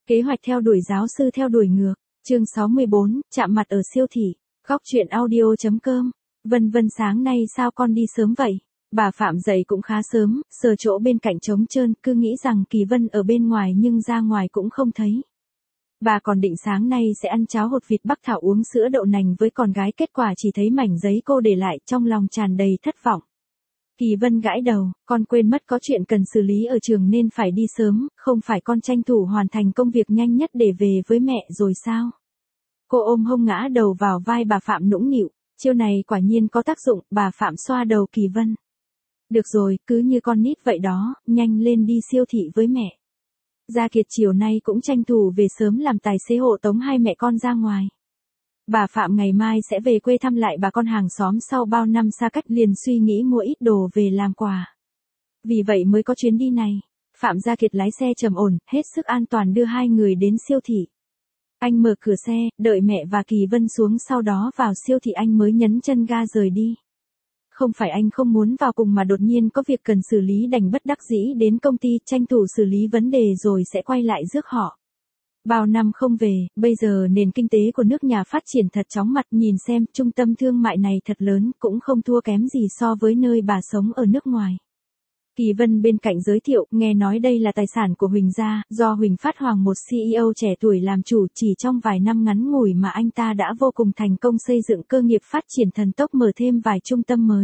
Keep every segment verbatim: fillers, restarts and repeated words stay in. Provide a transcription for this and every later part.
Kế hoạch theo đuổi giáo sư theo đuổi ngược. Chương sáu mươi bốn, chạm mặt ở siêu thị. Góc truyện audio chấm com. Vân Vân sáng nay sao con đi sớm vậy? Bà Phạm dậy cũng khá sớm, sờ chỗ bên cạnh trống trơn, cứ nghĩ rằng Kỳ Vân ở bên ngoài nhưng ra ngoài cũng không thấy. Bà còn định sáng nay sẽ ăn cháo hột vịt bắc thảo uống sữa đậu nành với con gái, kết quả chỉ thấy mảnh giấy cô để lại, trong lòng tràn đầy thất vọng. Kỳ Vân gãi đầu, con quên mất có chuyện cần xử lý ở trường nên phải đi sớm, không phải con tranh thủ hoàn thành công việc nhanh nhất để về với mẹ rồi sao? Cô ôm hông ngã đầu vào vai bà Phạm nũng nịu, chiêu này quả nhiên có tác dụng, bà Phạm xoa đầu Kỳ Vân. Được rồi, cứ như con nít vậy đó, nhanh lên đi siêu thị với mẹ. Gia Kiệt chiều nay cũng tranh thủ về sớm làm tài xế hộ tống hai mẹ con ra ngoài. Bà Phạm ngày mai sẽ về quê thăm lại bà con hàng xóm sau bao năm xa cách, liền suy nghĩ mua ít đồ về làm quà. Vì vậy mới có chuyến đi này. Phạm Gia Kiệt lái xe trầm ổn, hết sức an toàn đưa hai người đến siêu thị. Anh mở cửa xe, đợi mẹ và Kỳ Vân xuống, sau đó vào siêu thị anh mới nhấn chân ga rời đi. Không phải anh không muốn vào cùng mà đột nhiên có việc cần xử lý, đành bất đắc dĩ đến công ty tranh thủ xử lý vấn đề rồi sẽ quay lại rước họ. Bao năm không về, bây giờ nền kinh tế của nước nhà phát triển thật chóng mặt, nhìn xem, trung tâm thương mại này thật lớn, cũng không thua kém gì so với nơi bà sống ở nước ngoài. Kỳ Vân bên cạnh giới thiệu, nghe nói đây là tài sản của Huỳnh gia, do Huỳnh Phát Hoàng, một xê e ô trẻ tuổi làm chủ, chỉ trong vài năm ngắn ngủi mà anh ta đã vô cùng thành công, xây dựng cơ nghiệp phát triển thần tốc, mở thêm vài trung tâm mới.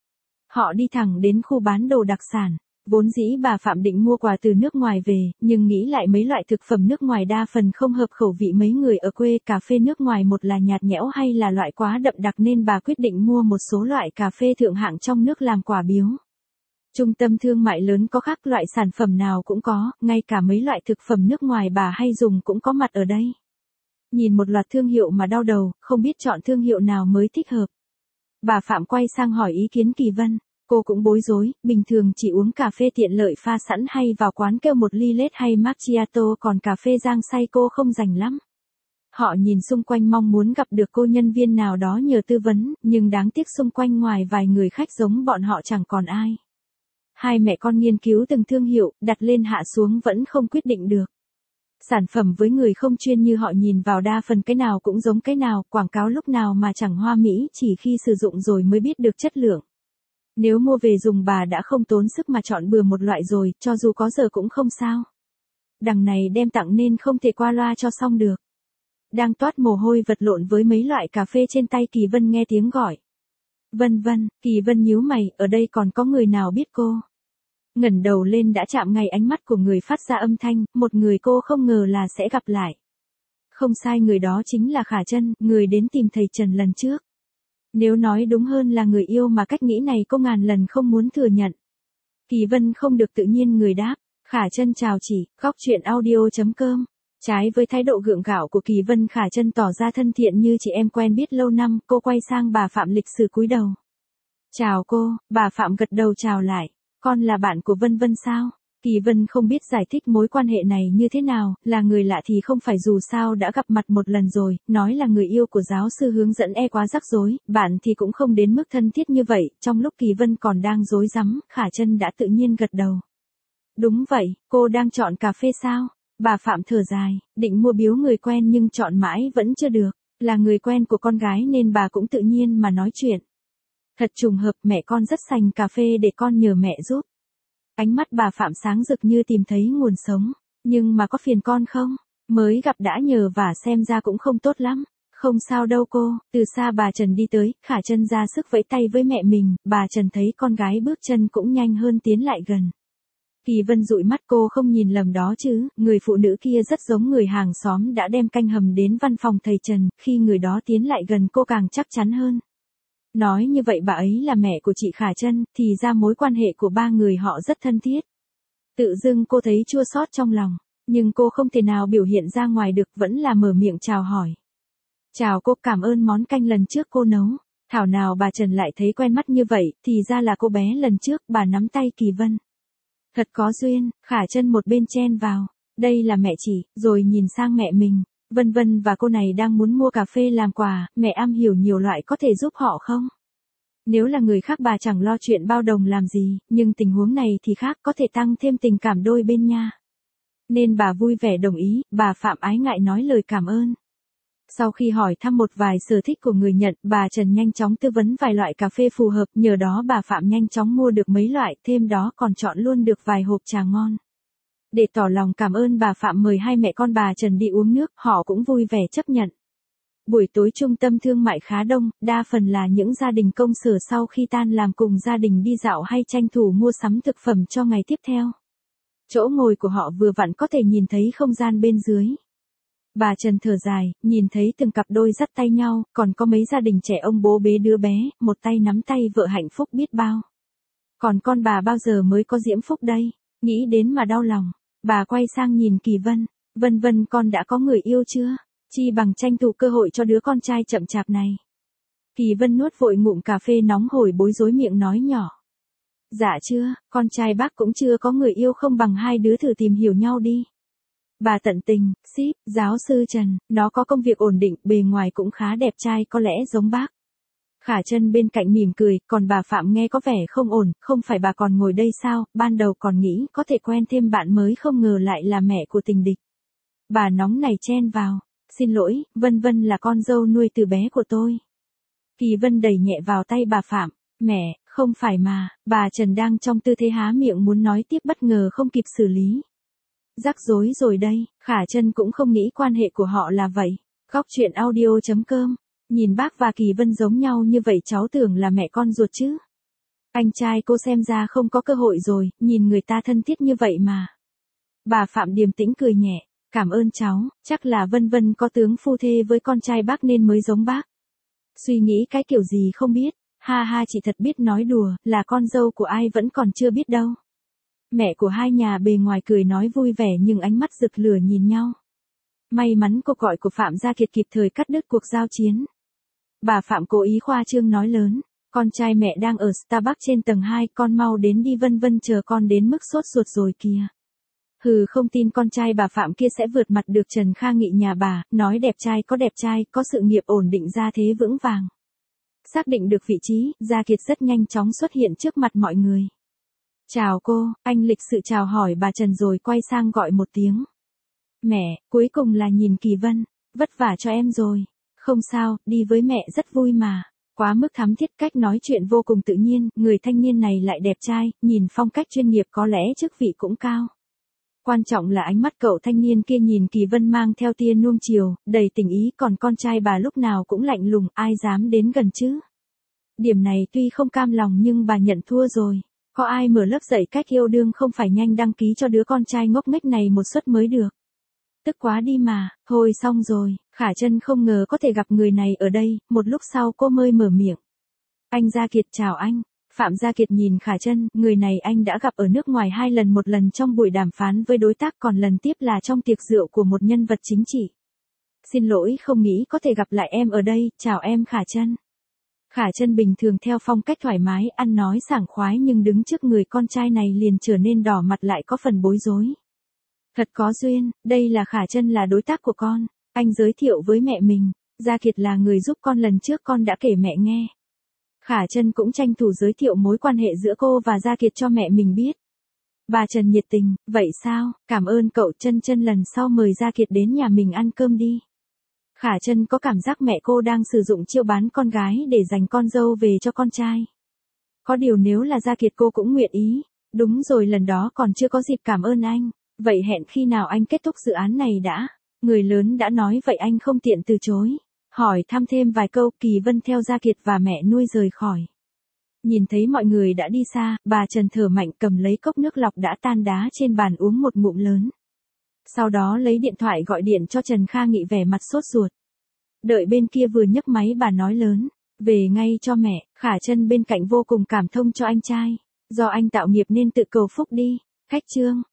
Họ đi thẳng đến khu bán đồ đặc sản. Vốn dĩ bà Phạm định mua quà từ nước ngoài về, nhưng nghĩ lại mấy loại thực phẩm nước ngoài đa phần không hợp khẩu vị mấy người ở quê, cà phê nước ngoài một là nhạt nhẽo hay là loại quá đậm đặc, nên bà quyết định mua một số loại cà phê thượng hạng trong nước làm quà biếu. Trung tâm thương mại lớn có khác loại sản phẩm nào cũng có, ngay cả mấy loại thực phẩm nước ngoài bà hay dùng cũng có mặt ở đây. Nhìn một loạt thương hiệu mà đau đầu, không biết chọn thương hiệu nào mới thích hợp. Bà Phạm quay sang hỏi ý kiến Kỳ Vân. Cô cũng bối rối, bình thường chỉ uống cà phê tiện lợi pha sẵn hay vào quán kêu một ly lết hay macchiato, còn cà phê rang xay cô không rành lắm. Họ nhìn xung quanh mong muốn gặp được cô nhân viên nào đó nhờ tư vấn, nhưng đáng tiếc xung quanh ngoài vài người khách giống bọn họ chẳng còn ai. Hai mẹ con nghiên cứu từng thương hiệu, đặt lên hạ xuống vẫn không quyết định được. Sản phẩm với người không chuyên như họ nhìn vào đa phần cái nào cũng giống cái nào, quảng cáo lúc nào mà chẳng hoa mỹ, chỉ khi sử dụng rồi mới biết được chất lượng. Nếu mua về dùng bà đã không tốn sức mà chọn bừa một loại rồi, cho dù có giờ cũng không sao. Đằng này đem tặng nên không thể qua loa cho xong được. Đang toát mồ hôi vật lộn với mấy loại cà phê trên tay, Kỳ Vân nghe tiếng gọi. Vân Vân, Kỳ Vân nhíu mày, ở đây còn có người nào biết cô? Ngẩng đầu lên đã chạm ngay ánh mắt của người phát ra âm thanh, một người cô không ngờ là sẽ gặp lại. Không sai, người đó chính là Khả Trân, người đến tìm thầy Trần lần trước. Nếu nói đúng hơn là người yêu mà cách nghĩ này cô ngàn lần không muốn thừa nhận. Kỳ Vân không được tự nhiên người đáp, Khả Trân chào chị, góc truyện audio chấm com. Trái với thái độ gượng gạo của Kỳ Vân, Khả Trân tỏ ra thân thiện như chị em quen biết lâu năm, cô quay sang bà Phạm lịch sự cúi đầu. Chào cô, bà Phạm gật đầu chào lại, con là bạn của Vân Vân sao? Kỳ Vân không biết giải thích mối quan hệ này như thế nào, là người lạ thì không phải, dù sao đã gặp mặt một lần rồi, nói là người yêu của giáo sư hướng dẫn e quá rắc rối, bạn thì cũng không đến mức thân thiết như vậy. Trong lúc Kỳ Vân còn đang rối rắm, Khả Trân đã tự nhiên gật đầu. Đúng vậy, cô đang chọn cà phê sao? Bà Phạm thở dài, định mua biếu người quen nhưng chọn mãi vẫn chưa được, là người quen của con gái nên bà cũng tự nhiên mà nói chuyện. Thật trùng hợp, mẹ con rất sành cà phê để con nhờ mẹ giúp. Ánh mắt bà Phạm sáng rực như tìm thấy nguồn sống. Nhưng mà có phiền con không? Mới gặp đã nhờ vả xem ra cũng không tốt lắm. Không sao đâu cô. Từ xa bà Trần đi tới, Khả Trân ra sức vẫy tay với mẹ mình, bà Trần thấy con gái bước chân cũng nhanh hơn tiến lại gần. Kỳ Vân dụi mắt, cô không nhìn lầm đó chứ, người phụ nữ kia rất giống người hàng xóm đã đem canh hầm đến văn phòng thầy Trần, khi người đó tiến lại gần cô càng chắc chắn hơn. Nói như vậy bà ấy là mẹ của chị Khả Trân, thì ra mối quan hệ của ba người họ rất thân thiết. Tự dưng cô thấy chua xót trong lòng, nhưng cô không thể nào biểu hiện ra ngoài được, vẫn là mở miệng chào hỏi. Chào cô, cảm ơn món canh lần trước cô nấu. Thảo nào bà Trần lại thấy quen mắt như vậy, thì ra là cô bé lần trước. Bà nắm tay Kỳ Vân. Thật có duyên. Khả Trân một bên chen vào. Đây là mẹ chị, rồi nhìn sang mẹ mình. Vân Vân và cô này đang muốn mua cà phê làm quà, mẹ am hiểu nhiều loại, có thể giúp họ không? Nếu là người khác bà chẳng lo chuyện bao đồng làm gì, nhưng tình huống này thì khác, có thể tăng thêm tình cảm đôi bên nha. nên bà vui vẻ đồng ý, bà Phạm ái ngại nói lời cảm ơn. Sau khi hỏi thăm một vài sở thích của người Nhật, bà Trần nhanh chóng tư vấn vài loại cà phê phù hợp, nhờ đó bà Phạm nhanh chóng mua được mấy loại, thêm đó còn chọn luôn được vài hộp trà ngon. Để tỏ lòng cảm ơn, bà Phạm mời hai mẹ con bà Trần đi uống nước, họ cũng vui vẻ chấp nhận. Buổi tối trung tâm thương mại khá đông, đa phần là những gia đình công sở sau khi tan làm cùng gia đình đi dạo hay tranh thủ mua sắm thực phẩm cho ngày tiếp theo. Chỗ ngồi của họ vừa vặn có thể nhìn thấy không gian bên dưới. Bà Trần thở dài, nhìn thấy từng cặp đôi dắt tay nhau, còn có mấy gia đình trẻ ông bố bế đứa bé, một tay nắm tay vợ hạnh phúc biết bao. Còn con bà bao giờ mới có diễm phúc đây, nghĩ đến mà đau lòng. Bà quay sang nhìn Kỳ Vân, Vân Vân con đã có người yêu chưa? Chi bằng tranh thủ cơ hội cho đứa con trai chậm chạp này. Kỳ Vân nuốt vội ngụm cà phê nóng hổi bối rối miệng nói nhỏ. Dạ chưa, con trai bác cũng chưa có người yêu, không bằng hai đứa thử tìm hiểu nhau đi. Bà tận tình, ship, giáo sư Trần, nó có công việc ổn định, bề ngoài cũng khá đẹp trai, có lẽ giống bác. Khả Trân bên cạnh mỉm cười, còn bà Phạm nghe có vẻ không ổn, không phải bà còn ngồi đây sao, ban đầu còn nghĩ có thể quen thêm bạn mới, không ngờ lại là mẹ của tình địch. Bà nóng này chen vào, xin lỗi, Vân Vân là con dâu nuôi từ bé của tôi. Kỳ Vân đẩy nhẹ vào tay bà Phạm, mẹ, không phải mà, bà Trần đang trong tư thế há miệng muốn nói tiếp bất ngờ không kịp xử lý. Rắc rối rồi đây, Khả Trân cũng không nghĩ quan hệ của họ là vậy. Góc truyện audio chấm com, nhìn bác và Kỳ Vân giống nhau như vậy cháu tưởng là mẹ con ruột chứ. Anh trai cô xem ra không có cơ hội rồi, nhìn người ta thân thiết như vậy mà. Bà Phạm điềm tĩnh cười nhẹ, cảm ơn cháu, chắc là Vân Vân có tướng phu thê với con trai bác nên mới giống bác. Suy nghĩ cái kiểu gì không biết, ha ha chị thật biết nói đùa, là con dâu của ai vẫn còn chưa biết đâu. Mẹ của hai nhà bề ngoài cười nói vui vẻ nhưng ánh mắt rực lửa nhìn nhau. May mắn cuộc gọi của Phạm Gia Kiệt kịp thời cắt đứt cuộc giao chiến. Bà Phạm cố ý khoa trương nói lớn, con trai mẹ đang ở Starbucks trên tầng hai, con mau đến đi, Vân Vân chờ con đến mức sốt ruột rồi kìa. Hừ, không tin con trai bà Phạm kia sẽ vượt mặt được Trần Kha Nghị nhà bà, nói đẹp trai có đẹp trai, có sự nghiệp ổn định, gia thế vững vàng. Xác định được vị trí, Gia Kiệt rất nhanh chóng xuất hiện trước mặt mọi người. Chào cô, anh lịch sự chào hỏi bà Trần rồi quay sang gọi một tiếng. Mẹ, cuối cùng là nhìn Kỳ Vân, vất vả cho em rồi. Không sao, đi với mẹ rất vui mà. Quá mức thắm thiết, cách nói chuyện vô cùng tự nhiên, người thanh niên này lại đẹp trai, nhìn phong cách chuyên nghiệp, có lẽ chức vị cũng cao. Quan trọng là ánh mắt cậu thanh niên kia nhìn Kỳ Vân mang theo tia nuông chiều, đầy tình ý, còn con trai bà lúc nào cũng lạnh lùng, ai dám đến gần chứ. Điểm này tuy không cam lòng nhưng bà nhận thua rồi. Có ai mở lớp dạy cách yêu đương không phải nhanh đăng ký cho đứa con trai ngốc nghếch này một suất mới được. Tức quá đi mà, thôi xong rồi, Khả Trân không ngờ có thể gặp người này ở đây, một lúc sau cô mới mở miệng. Anh Gia Kiệt chào anh. Phạm Gia Kiệt nhìn Khả Trân, người này anh đã gặp ở nước ngoài hai lần, một lần trong buổi đàm phán với đối tác, còn lần tiếp là trong tiệc rượu của một nhân vật chính trị. Xin lỗi, không nghĩ có thể gặp lại em ở đây, chào em Khả Trân. Khả Trân bình thường theo phong cách thoải mái, ăn nói sảng khoái, nhưng đứng trước người con trai này liền trở nên đỏ mặt, lại có phần bối rối. Thật có duyên, đây là Khả Trân, là đối tác của con, anh giới thiệu với mẹ mình, Gia Kiệt là người giúp con lần trước con đã kể mẹ nghe. Khả Trân cũng tranh thủ giới thiệu mối quan hệ giữa cô và Gia Kiệt cho mẹ mình biết. Bà Trần nhiệt tình, vậy sao, cảm ơn cậu Trân Trân, lần sau mời Gia Kiệt đến nhà mình ăn cơm đi. Khả Trân có cảm giác mẹ cô đang sử dụng chiêu bán con gái để giành con dâu về cho con trai. Có điều nếu là Gia Kiệt cô cũng nguyện ý. Đúng rồi, lần đó còn chưa có dịp cảm ơn anh. Vậy hẹn khi nào anh kết thúc dự án này đã. Người lớn đã nói vậy anh không tiện từ chối. Hỏi thăm thêm vài câu, Kỳ Vân theo Gia Kiệt và mẹ nuôi rời khỏi. Nhìn thấy mọi người đã đi xa, bà Trần thở mạnh cầm lấy cốc nước lọc đã tan đá trên bàn uống một ngụm lớn. Sau đó lấy điện thoại gọi điện cho Trần Kha Nghị, vẻ mặt sốt ruột. Đợi bên kia vừa nhấc máy bà nói lớn, về ngay cho mẹ. Khả Trân bên cạnh vô cùng cảm thông cho anh trai. Do anh tạo nghiệp nên tự cầu phúc đi. Cách chương.